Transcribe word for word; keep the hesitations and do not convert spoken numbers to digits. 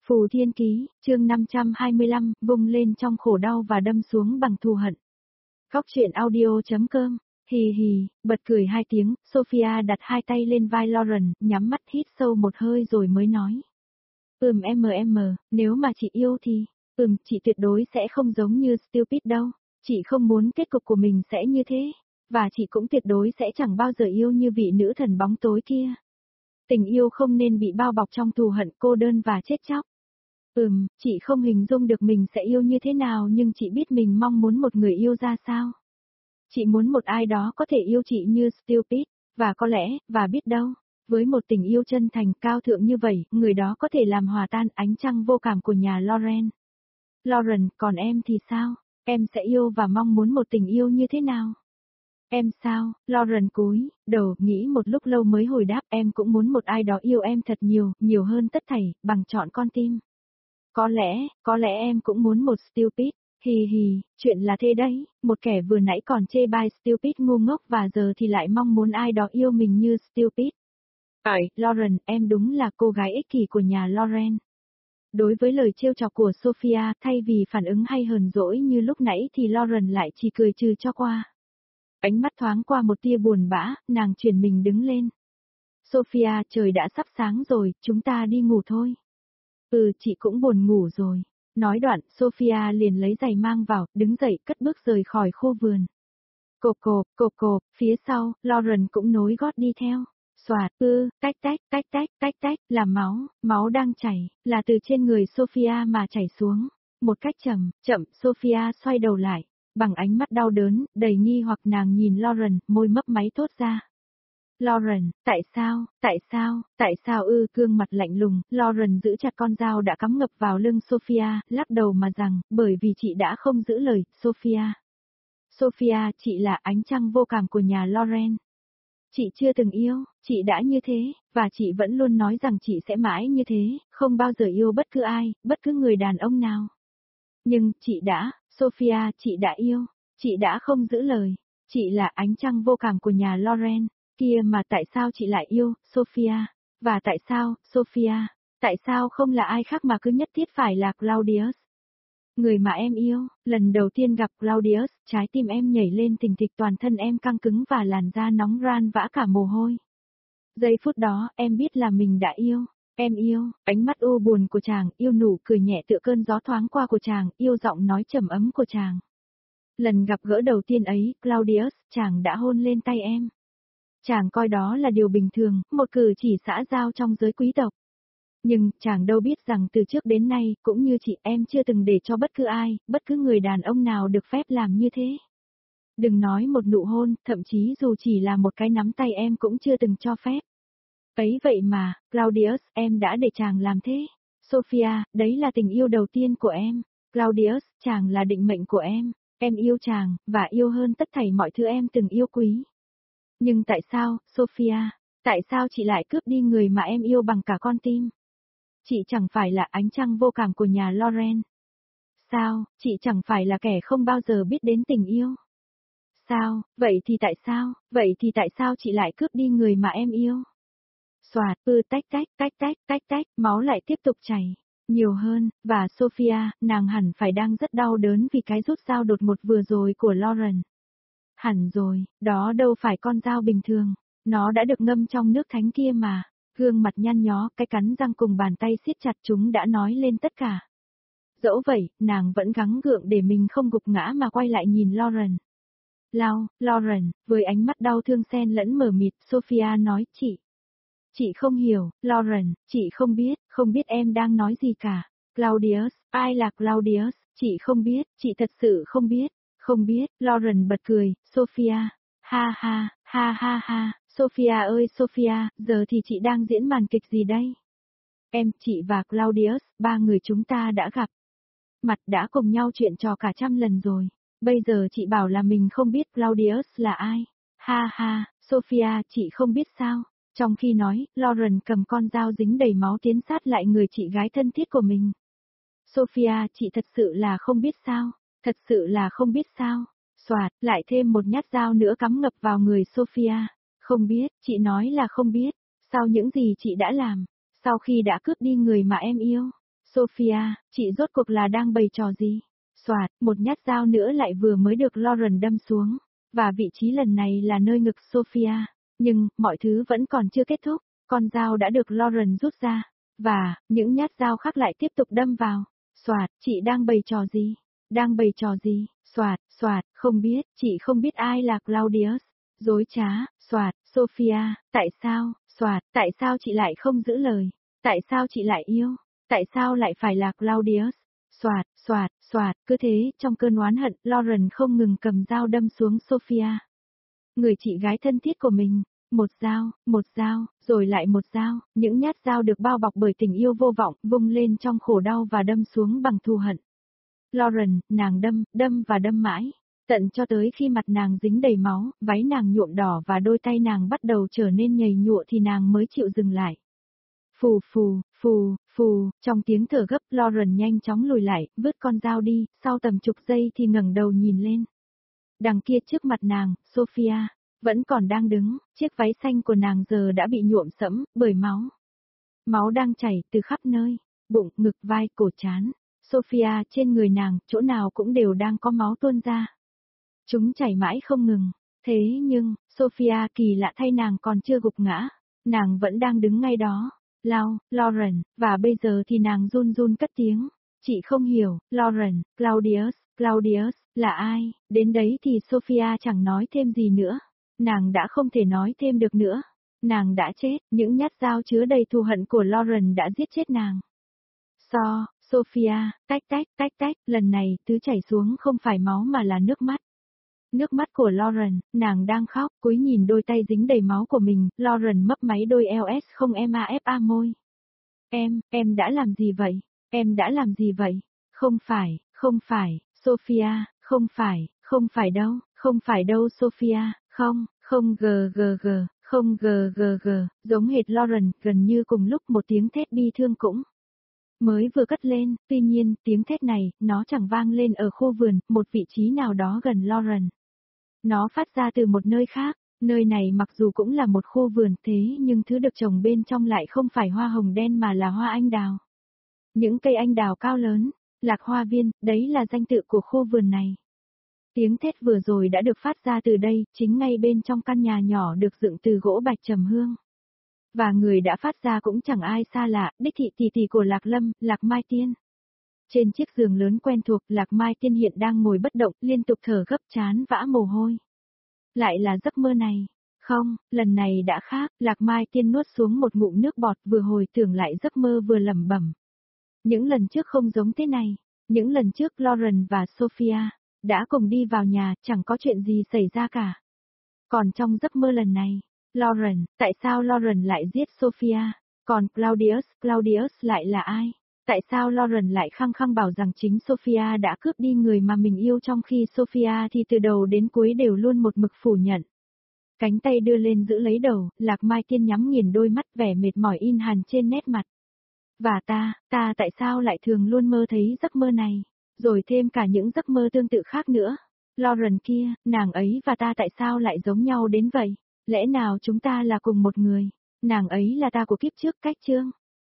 Phù Thiên Ký, chương năm trăm hai mươi lăm, vung lên trong khổ đau và đâm xuống bằng thù hận. Góc truyện audio.com, hì hì, bật cười hai tiếng, Sophia đặt hai tay lên vai Lauren, nhắm mắt hít sâu một hơi rồi mới nói. Ừm em em, nếu mà chị yêu thì, ừm, chị tuyệt đối sẽ không giống như Stupid đâu, chị không muốn kết cục của mình sẽ như thế, và chị cũng tuyệt đối sẽ chẳng bao giờ yêu như vị nữ thần bóng tối kia. Tình yêu không nên bị bao bọc trong thù hận, cô đơn và chết chóc. Ừm, chị không hình dung được mình sẽ yêu như thế nào nhưng chị biết mình mong muốn một người yêu ra sao. Chị muốn một ai đó có thể yêu chị như Stupid, và có lẽ, và biết đâu, với một tình yêu chân thành cao thượng như vậy, người đó có thể làm hòa tan ánh trăng vô cảm của nhà Lauren. Lauren, còn em thì sao? Em sẽ yêu và mong muốn một tình yêu như thế nào? Em sao? Lauren cúi đầu nghĩ một lúc lâu mới hồi đáp, em cũng muốn một ai đó yêu em thật nhiều, nhiều hơn tất thảy, bằng trọn con tim. Có lẽ, có lẽ em cũng muốn một Stupid, hì hì, chuyện là thế đấy, một kẻ vừa nãy còn chê bai Stupid ngu ngốc và giờ thì lại mong muốn ai đó yêu mình như Stupid. Ấy, Lauren, em đúng là cô gái ích kỷ của nhà Lauren. Đối với lời trêu chọc của Sophia, thay vì phản ứng hay hờn dỗi như lúc nãy thì Lauren lại chỉ cười trừ cho qua. Ánh mắt thoáng qua một tia buồn bã, nàng chuyển mình đứng lên. Sophia, trời đã sắp sáng rồi, chúng ta đi ngủ thôi. Ừ, chị cũng buồn ngủ rồi. Nói đoạn, Sophia liền lấy giày mang vào, đứng dậy, cất bước rời khỏi khu vườn. Cộp cộp, cộp cộp, phía sau, Lauren cũng nối gót đi theo. Xoạt, ư, tách tách, tách tách, tách tách, là máu, máu đang chảy, là từ trên người Sophia mà chảy xuống. Một cách chậm, chậm, Sophia xoay đầu lại, bằng ánh mắt đau đớn, đầy nghi hoặc nàng nhìn Lauren, môi mấp máy thốt ra. Lauren, tại sao, tại sao, tại sao ư, gương mặt lạnh lùng, Lauren giữ chặt con dao đã cắm ngập vào lưng Sophia, lắc đầu mà rằng, bởi vì chị đã không giữ lời, Sophia. Sophia, chị là ánh trăng vô cảm của nhà Lauren. Chị chưa từng yêu, chị đã như thế, và chị vẫn luôn nói rằng chị sẽ mãi như thế, không bao giờ yêu bất cứ ai, bất cứ người đàn ông nào. Nhưng, chị đã, Sophia, chị đã yêu, chị đã không giữ lời, chị là ánh trăng vô cảm của nhà Lauren. Kia mà tại sao chị lại yêu, Sophia? Và tại sao, Sophia? Tại sao không là ai khác mà cứ nhất thiết phải là Claudius? Người mà em yêu, lần đầu tiên gặp Claudius, trái tim em nhảy lên thình thịch, toàn thân em căng cứng và làn da nóng ran vã cả mồ hôi. Giây phút đó, em biết là mình đã yêu. Em yêu, ánh mắt u buồn của chàng, yêu nụ cười nhẹ tựa cơn gió thoáng qua của chàng, yêu giọng nói trầm ấm của chàng. Lần gặp gỡ đầu tiên ấy, Claudius, chàng đã hôn lên tay em. Chàng coi đó là điều bình thường, một cử chỉ xã giao trong giới quý tộc. Nhưng, chàng đâu biết rằng từ trước đến nay, cũng như chị em chưa từng để cho bất cứ ai, bất cứ người đàn ông nào được phép làm như thế. Đừng nói một nụ hôn, thậm chí dù chỉ là một cái nắm tay em cũng chưa từng cho phép. Ấy vậy mà, Claudius, em đã để chàng làm thế. Sophia, đấy là tình yêu đầu tiên của em. Claudius, chàng là định mệnh của em. Em yêu chàng, và yêu hơn tất thảy mọi thứ em từng yêu quý. Nhưng tại sao, Sophia, tại sao chị lại cướp đi người mà em yêu bằng cả con tim? Chị chẳng phải là ánh trăng vô cảm của nhà Lauren. Sao, chị chẳng phải là kẻ không bao giờ biết đến tình yêu. Sao, vậy thì tại sao, vậy thì tại sao chị lại cướp đi người mà em yêu? Xoạt, ư tách tách, tách tách, tách tách, máu lại tiếp tục chảy. Nhiều hơn, và Sophia, nàng hẳn phải đang rất đau đớn vì cái rút dao đột ngột vừa rồi của Lauren. Hẳn rồi, đó đâu phải con dao bình thường, nó đã được ngâm trong nước thánh kia mà. Gương mặt nhăn nhó, cái cắn răng cùng bàn tay siết chặt chúng đã nói lên tất cả. Dẫu vậy, nàng vẫn gắng gượng để mình không gục ngã mà quay lại nhìn Lauren. Lau, Lauren, với ánh mắt đau thương xen lẫn mờ mịt, Sophia nói, chị. Chị không hiểu, Lauren, chị không biết, không biết em đang nói gì cả. Claudius, ai là Claudius, chị không biết, chị thật sự không biết. Không biết, Lauren bật cười, Sophia, ha ha, ha ha ha, Sophia ơi Sophia, giờ thì chị đang diễn màn kịch gì đây? Em, chị và Claudius, ba người chúng ta đã gặp mặt, đã cùng nhau chuyện trò cả trăm lần rồi. Bây giờ chị bảo là mình không biết Claudius là ai. Ha ha, Sophia, chị không biết sao? Trong khi nói, Lauren cầm con dao dính đầy máu tiến sát lại người chị gái thân thiết của mình. Sophia, chị thật sự là không biết sao? Thật sự là không biết sao? Xoạt, lại thêm một nhát dao nữa cắm ngập vào người Sophia. Không biết, chị nói là không biết. Sau những gì chị đã làm, sau khi đã cướp đi người mà em yêu. Sophia, chị rốt cuộc là đang bày trò gì? Soạt, một nhát dao nữa lại vừa mới được Lauren đâm xuống, và vị trí lần này là nơi ngực Sophia. Nhưng, mọi thứ vẫn còn chưa kết thúc, con dao đã được Lauren rút ra, và, những nhát dao khác lại tiếp tục đâm vào. Soạt, chị đang bày trò gì? Đang bày trò gì? Soạt, soạt, không biết, chị không biết ai là Claudius. Dối trá, soạt, Sophia, tại sao, soạt, tại sao chị lại không giữ lời? Tại sao chị lại yêu? Tại sao lại phải là Claudius? Soạt, soạt, soạt, cứ thế, trong cơn oán hận, Lauren không ngừng cầm dao đâm xuống Sophia. Người chị gái thân thiết của mình, một dao, một dao, rồi lại một dao, những nhát dao được bao bọc bởi tình yêu vô vọng, vung lên trong khổ đau và đâm xuống bằng thù hận. Lauren, nàng đâm, đâm và đâm mãi, tận cho tới khi mặt nàng dính đầy máu, váy nàng nhuộm đỏ và đôi tay nàng bắt đầu trở nên nhầy nhụa thì nàng mới chịu dừng lại. Phù phù, phù, phù, trong tiếng thở gấp Lauren nhanh chóng lùi lại, vứt con dao đi, sau tầm chục giây thì ngẩng đầu nhìn lên. Đằng kia trước mặt nàng, Sophia, vẫn còn đang đứng, chiếc váy xanh của nàng giờ đã bị nhuộm sẫm, bởi máu. Máu đang chảy từ khắp nơi, bụng, ngực, vai, cổ trán. Sophia trên người nàng, chỗ nào cũng đều đang có máu tuôn ra. Chúng chảy mãi không ngừng, thế nhưng, Sophia kỳ lạ thay nàng còn chưa gục ngã, nàng vẫn đang đứng ngay đó. Lau, Lauren, và bây giờ thì nàng run run cất tiếng. Chị không hiểu, Lauren, Claudius, Claudius, là ai? Đến đấy thì Sophia chẳng nói thêm gì nữa. Nàng đã không thể nói thêm được nữa. Nàng đã chết, những nhát dao chứa đầy thù hận của Lauren đã giết chết nàng. So, Sophia, tách tách, tách tách, lần này, thứ chảy xuống không phải máu mà là nước mắt. Nước mắt của Lauren, nàng đang khóc, cúi nhìn đôi tay dính đầy máu của mình, Lauren mấp máy đôi eo ét không mafa môi. Em, em đã làm gì vậy? Em đã làm gì vậy? Không phải, không phải, Sophia, không phải, không phải đâu, không phải đâu Sophia, không, không gờ gờ gờ, không gờ gờ gờ, giống hệt Lauren, gần như cùng lúc một tiếng thét bi thương cũng mới vừa cất lên, tuy nhiên, tiếng thét này, nó chẳng vang lên ở khu vườn, một vị trí nào đó gần Lauren. Nó phát ra từ một nơi khác, nơi này mặc dù cũng là một khu vườn thế nhưng thứ được trồng bên trong lại không phải hoa hồng đen mà là hoa anh đào. Những cây anh đào cao lớn, Lạc Hoa Viên, đấy là danh tự của khu vườn này. Tiếng thét vừa rồi đã được phát ra từ đây, chính ngay bên trong căn nhà nhỏ được dựng từ gỗ bạch trầm hương. Và người đã phát ra cũng chẳng ai xa lạ, đích thị tỷ tỷ của Lạc Lâm, Lạc Mai Tiên. Trên chiếc giường lớn quen thuộc, Lạc Mai Tiên hiện đang ngồi bất động, liên tục thở gấp chán vã mồ hôi. Lại là giấc mơ này. Không, lần này đã khác, Lạc Mai Tiên nuốt xuống một ngụm nước bọt vừa hồi tưởng lại giấc mơ vừa lẩm bẩm. Những lần trước không giống thế này. Những lần trước Lauren và Sophia đã cùng đi vào nhà, chẳng có chuyện gì xảy ra cả. Còn trong giấc mơ lần này, Lauren, tại sao Lauren lại giết Sophia? Còn Claudius, Claudius lại là ai? Tại sao Lauren lại khăng khăng bảo rằng chính Sophia đã cướp đi người mà mình yêu trong khi Sophia thì từ đầu đến cuối đều luôn một mực phủ nhận? Cánh tay đưa lên giữ lấy đầu, Lạc Mai Tiên nhắm nghiền đôi mắt vẻ mệt mỏi in hằn trên nét mặt. Và ta, ta tại sao lại thường luôn mơ thấy giấc mơ này? Rồi thêm cả những giấc mơ tương tự khác nữa. Lauren kia, nàng ấy và ta tại sao lại giống nhau đến vậy? Lẽ nào chúng ta là cùng một người? Nàng ấy là ta của kiếp trước cách chương.